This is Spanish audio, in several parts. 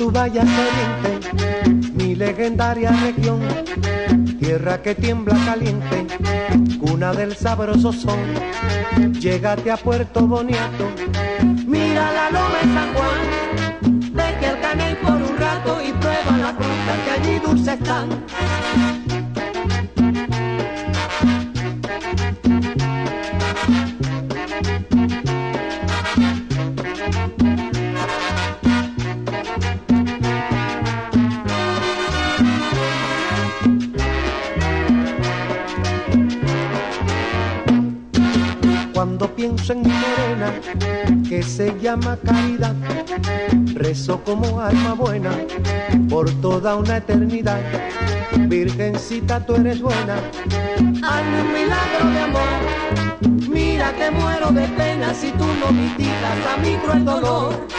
tú vayas a Oriente, mi legendaria región, tierra que tiembla caliente, cuna del sabroso son. Llégate a Puerto Boniato, mira la loma de San Juan, vete al Caney por un rato y prueba las frutas que allí dulces están. Cuando pienso en mi morena, que se llama Caridad, rezo como alma buena por toda una eternidad. Virgencita, tú eres buena, hazme un milagro de amor. Mira que muero de pena si tú no mitigas a mi cruel dolor.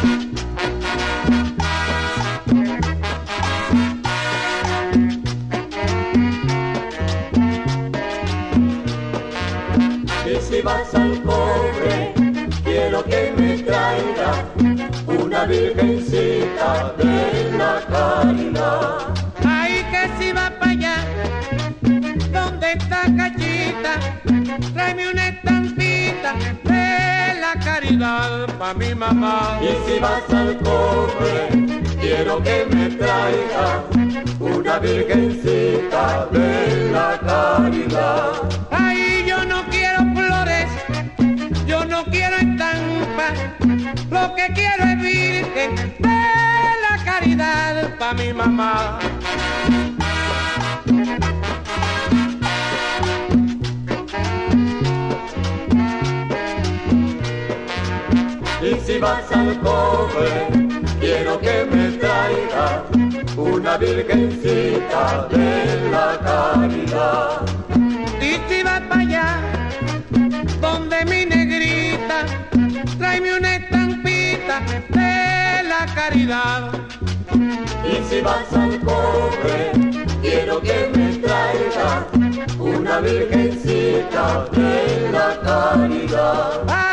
Y si vas al cobre, quiero que me traigas una virgencita de la Caridad. Ay, que si va para allá, donde está Cachita, tráeme una estampita de la Caridad pa' mi mamá. Y si vas al cobre, quiero que me traigas una virgencita de la Caridad. Ay, yo no quiero flores, yo no quiero estampa, lo que quiero es virgen de la Caridad pa' mi mamá. Y si vas al cobre, quiero que me traigas una virgencita de la Caridad. Y si vas para allá, donde mi negrita, tráeme una estampita de la Caridad. Y si vas al cobre, quiero que me traigas una virgencita de la Caridad.